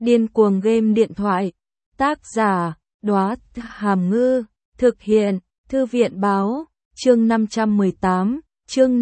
Điên cuồng game điện thoại. Tác giả, Đóa Hàm Ngư. Thực hiện, Thư viện báo. Chương 518, chương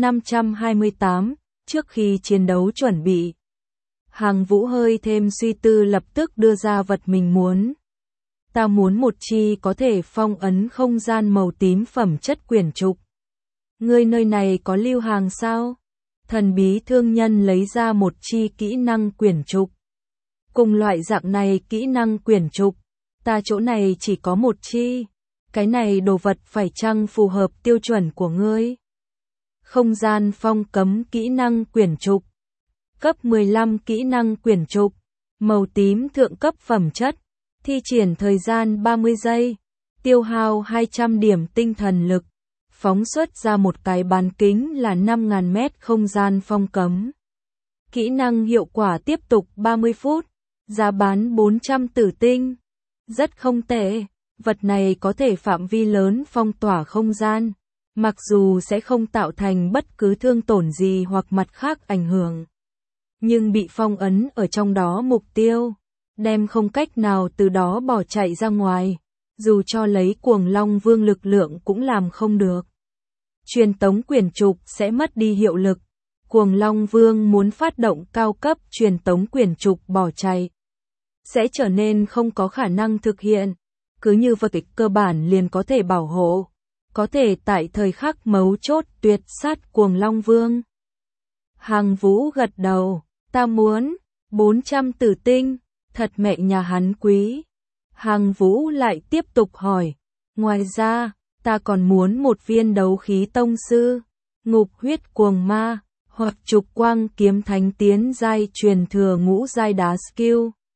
528, trước khi chiến đấu chuẩn bị. Hàng Vũ hơi thêm suy tư lập tức đưa ra vật mình muốn. Ta muốn một chi có thể phong ấn không gian màu tím phẩm chất quyển trục. Ngươi nơi này có lưu hàng sao? Thần bí thương nhân lấy ra một chi kỹ năng quyển trục. Cùng loại dạng này kỹ năng quyển trục, ta chỗ này chỉ có một chi. Cái này đồ vật phải chăng phù hợp tiêu chuẩn của ngươi? Không gian phong cấm kỹ năng quyển trục. Cấp 15 kỹ năng quyển trục. Màu tím thượng cấp phẩm chất. Thi triển thời gian 30 giây. Tiêu hao 200 điểm tinh thần lực. Phóng xuất ra một cái bán kính là 5.000 mét không gian phong cấm. Kỹ năng hiệu quả tiếp tục 30 phút. Giá bán 400 tử tinh. Rất không tệ. Vật này có thể phạm vi lớn phong tỏa không gian. Mặc dù sẽ không tạo thành bất cứ thương tổn gì hoặc mặt khác ảnh hưởng. Nhưng bị phong ấn ở trong đó mục tiêu. Đem không cách nào từ đó bỏ chạy ra ngoài. Dù cho lấy Cuồng Long Vương lực lượng cũng làm không được. Truyền tống quyển trục sẽ mất đi hiệu lực. Cuồng Long Vương muốn phát động cao cấp truyền tống quyển trục bỏ chạy. Sẽ trở nên không có khả năng thực hiện. Cứ như vật kịch cơ bản liền có thể bảo hộ. Có thể tại thời khắc mấu chốt tuyệt sát Cuồng Long Vương. Hàng Vũ gật đầu. Ta muốn 400 tử tinh. Thật mẹ nhà hắn quý. Hàng Vũ lại tiếp tục hỏi. Ngoài ra, ta còn muốn một viên đấu khí tông sư. Ngục huyết cuồng ma. Hoặc trục quang kiếm thánh tiến giai truyền thừa ngũ giai đá skill.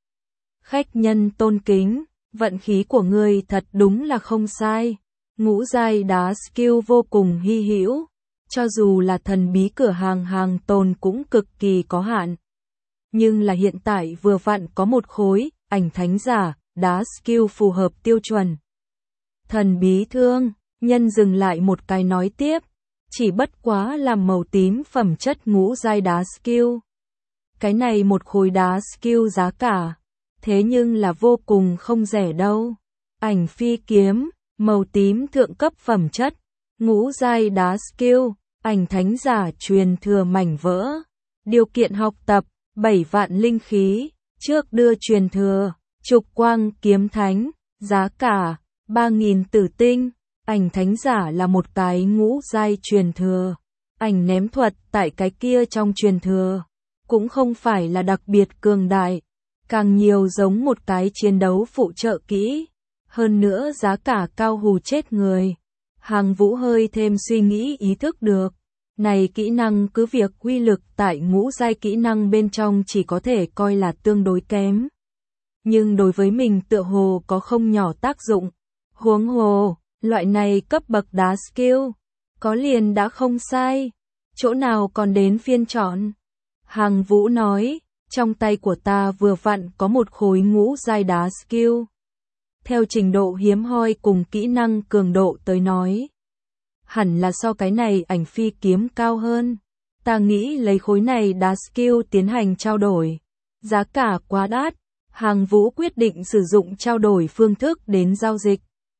Khách nhân tôn kính. Vận khí của ngươi thật đúng là không sai. Ngũ giai đá skill vô cùng hy hữu. Cho dù là thần bí cửa hàng hàng tồn cũng cực kỳ có hạn. Nhưng là hiện tại vừa vặn có một khối, ảnh thánh giả, đá skill phù hợp tiêu chuẩn. Thần bí thương, nhân dừng lại một cái nói tiếp. Chỉ bất quá làm màu tím phẩm chất ngũ giai đá skill. Cái này một khối đá skill giá cả. Thế nhưng là vô cùng không rẻ đâu. Ảnh phi kiếm, màu tím thượng cấp phẩm chất, ngũ giai đá skill, ảnh thánh giả truyền thừa mảnh vỡ. Điều kiện học tập, 7 vạn linh khí, trước đưa truyền thừa, trục quang kiếm thánh, giá cả, 3.000 tử tinh, ảnh thánh giả là một cái ngũ giai truyền thừa. Ảnh ném thuật tại cái kia trong truyền thừa, cũng không phải là đặc biệt cường đại. Càng nhiều giống một cái chiến đấu phụ trợ kỹ. Hơn nữa giá cả cao hù chết người. Hàng Vũ hơi thêm suy nghĩ ý thức được. Này kỹ năng cứ việc uy lực tại ngũ giai kỹ năng bên trong chỉ có thể coi là tương đối kém. Nhưng đối với mình tựa hồ có không nhỏ tác dụng. Huống hồ, loại này cấp bậc đá skill. Có liền đã không sai. Chỗ nào còn đến phiên chọn. Hàng Vũ nói. Trong tay của ta vừa vặn có một khối ngũ giai đá skill. Theo trình độ hiếm hoi cùng kỹ năng cường độ tới nói. Hẳn là so cái này ảnh phi kiếm cao hơn. Ta nghĩ lấy khối này đá skill tiến hành trao đổi. Giá cả quá đắt. Hàng Vũ quyết định sử dụng trao đổi phương thức đến giao dịch.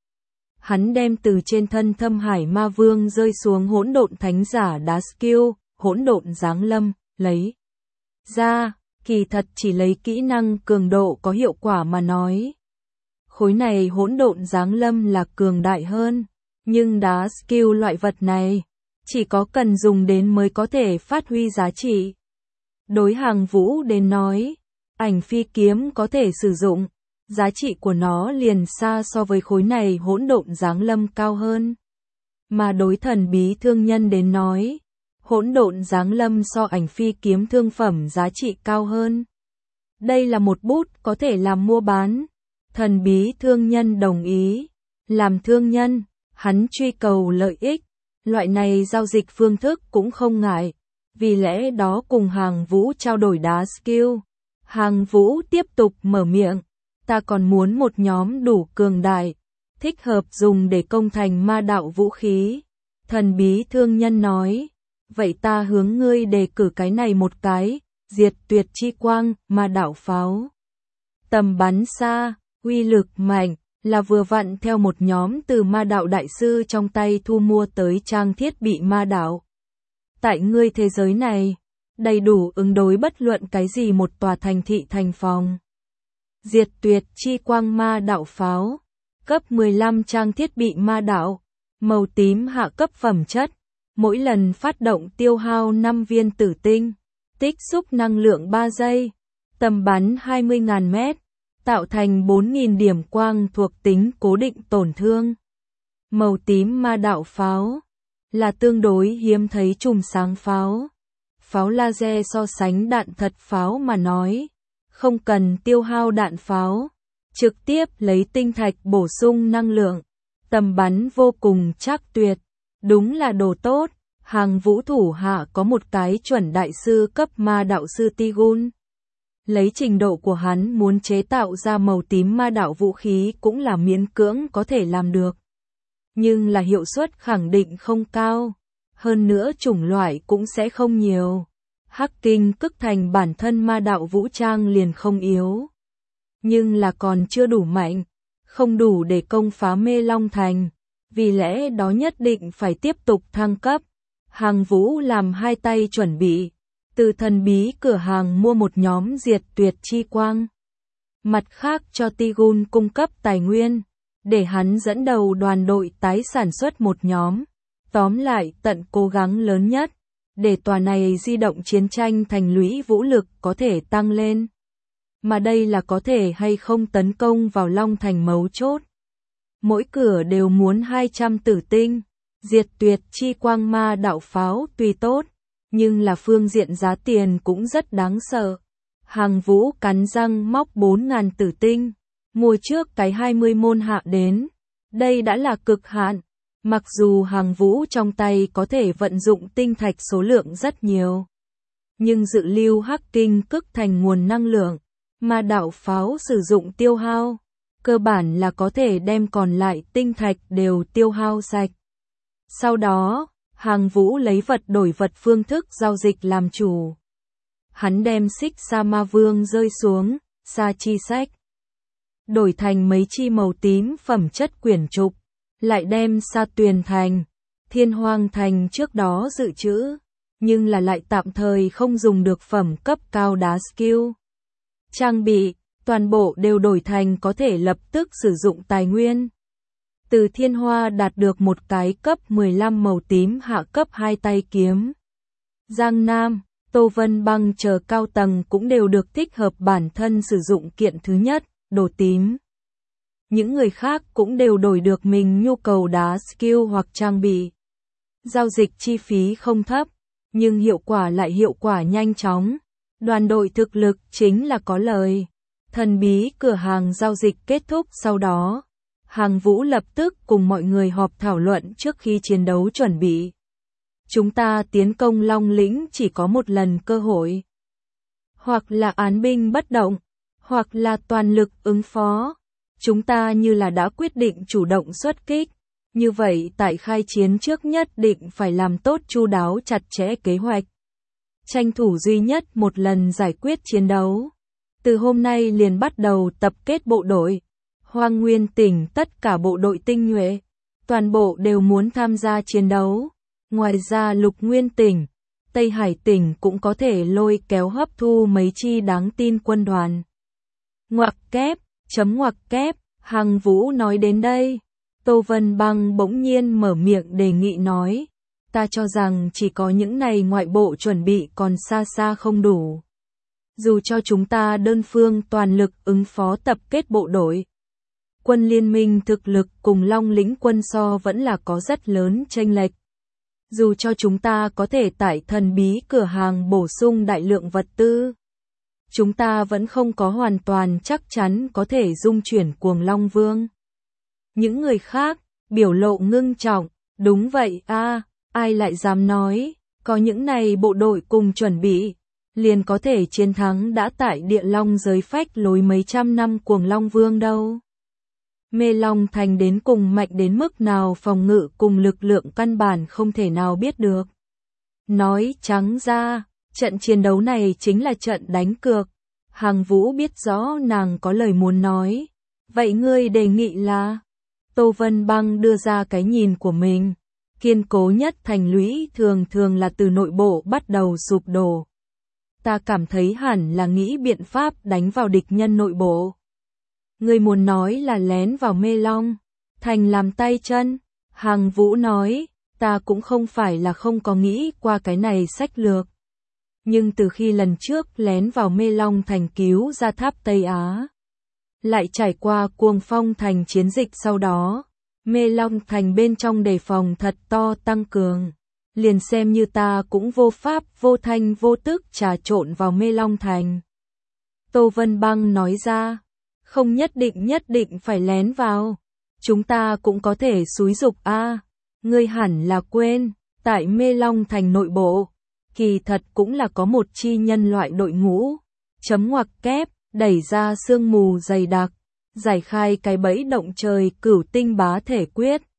Hắn đem từ trên thân Thâm Hải Ma Vương rơi xuống hỗn độn thánh giả đá skill, hỗn độn giáng lâm, lấy ra. Kỳ thật chỉ lấy kỹ năng cường độ có hiệu quả mà nói. Khối này hỗn độn giáng lâm là cường đại hơn. Nhưng đá skill loại vật này, chỉ có cần dùng đến mới có thể phát huy giá trị. Đối Hàng Vũ đến nói, ảnh phi kiếm có thể sử dụng. Giá trị của nó liền xa so với khối này hỗn độn giáng lâm cao hơn. Mà đối thần bí thương nhân đến nói, hỗn độn giáng lâm so ảnh phi kiếm thương phẩm giá trị cao hơn. Đây là một bút có thể làm mua bán. Thần bí thương nhân đồng ý. Làm thương nhân, hắn truy cầu lợi ích. Loại này giao dịch phương thức cũng không ngại. Vì lẽ đó cùng Hàng Vũ trao đổi đá skill. Hàng Vũ tiếp tục mở miệng. Ta còn muốn một nhóm đủ cường đại. Thích hợp dùng để công thành ma đạo vũ khí. Thần bí thương nhân nói. Vậy ta hướng ngươi đề cử cái này một cái, diệt tuyệt chi quang, ma đạo pháo. tầm bắn xa, uy lực mạnh, là vừa vặn theo một nhóm từ ma đạo đại sư trong tay thu mua tới trang thiết bị ma đạo. Tại ngươi thế giới này, đầy đủ ứng đối bất luận cái gì một tòa thành thị thành phòng. Diệt tuyệt chi quang ma đạo pháo, cấp 15 trang thiết bị ma đạo, màu tím hạ cấp phẩm chất, mỗi lần phát động tiêu hao 5 viên tử tinh, tích xúc năng lượng 3 giây, tầm bắn 20.000 mét, tạo thành 4.000 điểm quang thuộc tính cố định tổn thương. Màu tím ma đạo pháo là tương đối hiếm thấy chùm sáng pháo. Pháo laser so sánh đạn thật pháo mà nói, không cần tiêu hao đạn pháo, trực tiếp lấy tinh thạch bổ sung năng lượng, tầm bắn vô cùng chắc tuyệt, đúng là đồ tốt. Hàng Vũ thủ hạ có một cái chuẩn đại sư cấp ma đạo sư Tigun. Lấy trình độ của hắn muốn chế tạo ra màu tím ma đạo vũ khí cũng là miễn cưỡng có thể làm được. Nhưng là hiệu suất khẳng định không cao, hơn nữa chủng loại cũng sẽ không nhiều. Hắc Kinh Cức Thành bản thân ma đạo vũ trang liền không yếu, nhưng là còn chưa đủ mạnh, không đủ để công phá Mê Long Thành, vì lẽ đó nhất định phải tiếp tục thăng cấp. Hàng Vũ làm hai tay chuẩn bị, từ thần bí cửa hàng mua một nhóm diệt tuyệt chi quang. Mặt khác cho Tigun cung cấp tài nguyên, để hắn dẫn đầu đoàn đội tái sản xuất một nhóm. Tóm lại tận cố gắng lớn nhất, để tòa này di động chiến tranh thành lũy vũ lực có thể tăng lên. Mà đây là có thể hay không tấn công vào Long Thành mấu chốt. Mỗi cửa đều muốn 200 tử tinh. Diệt tuyệt chi quang ma đạo pháo tuy tốt, nhưng là phương diện giá tiền cũng rất đáng sợ. Hàng Vũ cắn răng móc 4.000 tử tinh, mua trước cái 20 môn hạ đến. Đây đã là cực hạn, mặc dù Hàng Vũ trong tay có thể vận dụng tinh thạch số lượng rất nhiều. Nhưng dự lưu Hắc Kinh Cức Thành nguồn năng lượng, ma đạo pháo sử dụng tiêu hao, cơ bản là có thể đem còn lại tinh thạch đều tiêu hao sạch. Sau đó, Hàng Vũ lấy vật đổi vật phương thức giao dịch làm chủ. Hắn đem xích sa ma vương rơi xuống, sa chi sách, đổi thành mấy chi màu tím phẩm chất quyển trục, lại đem sa tuyền thành, thiên hoang thành trước đó dự trữ, nhưng là lại tạm thời không dùng được phẩm cấp cao đá skill. Trang bị, toàn bộ đều đổi thành có thể lập tức sử dụng tài nguyên. Từ Thiên Hoa đạt được một cái cấp 15 màu tím hạ cấp 2 tay kiếm. Giang Nam, Tô Vân Băng chờ cao tầng cũng đều được thích hợp bản thân sử dụng kiện thứ nhất, đồ tím. Những người khác cũng đều đổi được mình nhu cầu đá skill hoặc trang bị. Giao dịch chi phí không thấp, nhưng hiệu quả lại hiệu quả nhanh chóng. Đoàn đội thực lực chính là có lời. Thần bí cửa hàng giao dịch kết thúc sau đó. Hàng Vũ lập tức cùng mọi người họp thảo luận trước khi chiến đấu chuẩn bị. Chúng ta tiến công Long Lĩnh chỉ có một lần cơ hội. Hoặc là án binh bất động, hoặc là toàn lực ứng phó. Chúng ta như là đã quyết định chủ động xuất kích. Như vậy tại khai chiến trước nhất định phải làm tốt chu đáo chặt chẽ kế hoạch. Tranh thủ duy nhất một lần giải quyết chiến đấu. Từ hôm nay liền bắt đầu tập kết bộ đội. Hoang Nguyên tỉnh tất cả bộ đội tinh nhuệ, toàn bộ đều muốn tham gia chiến đấu. Ngoài ra Lục Nguyên tỉnh, Tây Hải tỉnh cũng có thể lôi kéo hấp thu mấy chi đáng tin quân đoàn. Ngoặc kép, ngoặc kép, Hàng Vũ nói đến đây. Tô Vân Băng bỗng nhiên mở miệng đề nghị nói, ta cho rằng chỉ có những này ngoại bộ chuẩn bị còn xa xa không đủ. Dù cho chúng ta đơn phương toàn lực ứng phó tập kết bộ đội, quân liên minh thực lực cùng Long Lĩnh quân so vẫn là có rất lớn chênh lệch. Dù cho chúng ta có thể tại thần bí cửa hàng bổ sung đại lượng vật tư, chúng ta vẫn không có hoàn toàn chắc chắn có thể dung chuyển Cuồng Long Vương. Những người khác, biểu lộ ngưng trọng, đúng vậy a, ai lại dám nói, có những này bộ đội cùng chuẩn bị, liền có thể chiến thắng đã tại địa long giới phách lối mấy trăm năm Cuồng Long Vương đâu. Mê Long Thành đến cùng mạnh đến mức nào phòng ngự cùng lực lượng căn bản không thể nào biết được. Nói trắng ra, trận chiến đấu này chính là trận đánh cược. Hàng Vũ biết rõ nàng có lời muốn nói. Vậy ngươi đề nghị là? Tô Vân Băng đưa ra cái nhìn của mình. Kiên cố nhất thành lũy thường thường là từ nội bộ bắt đầu sụp đổ. Ta cảm thấy hẳn là nghĩ biện pháp đánh vào địch nhân nội bộ. Ngươi muốn nói là lén vào Mê Long Thành làm tay chân. Hàng Vũ nói, ta cũng không phải là không có nghĩ qua cái này sách lược. Nhưng từ khi lần trước lén vào Mê Long Thành cứu ra tháp Tây Á, lại trải qua Cuồng Phong Thành chiến dịch sau đó, Mê Long Thành bên trong đề phòng thật to tăng cường. Liền xem như ta cũng vô pháp vô thanh vô tức trà trộn vào Mê Long Thành. Tô Vân Băng nói ra, không nhất định phải lén vào. Chúng ta cũng có thể xúi giục a. Ngươi hẳn là quên, tại Mê Long Thành nội bộ, kỳ thật cũng là có một chi nhân loại đội ngũ. Chấm ngoặc kép, đẩy ra sương mù dày đặc, giải khai cái bẫy động trời Cửu Tinh Bá Thể Quyết.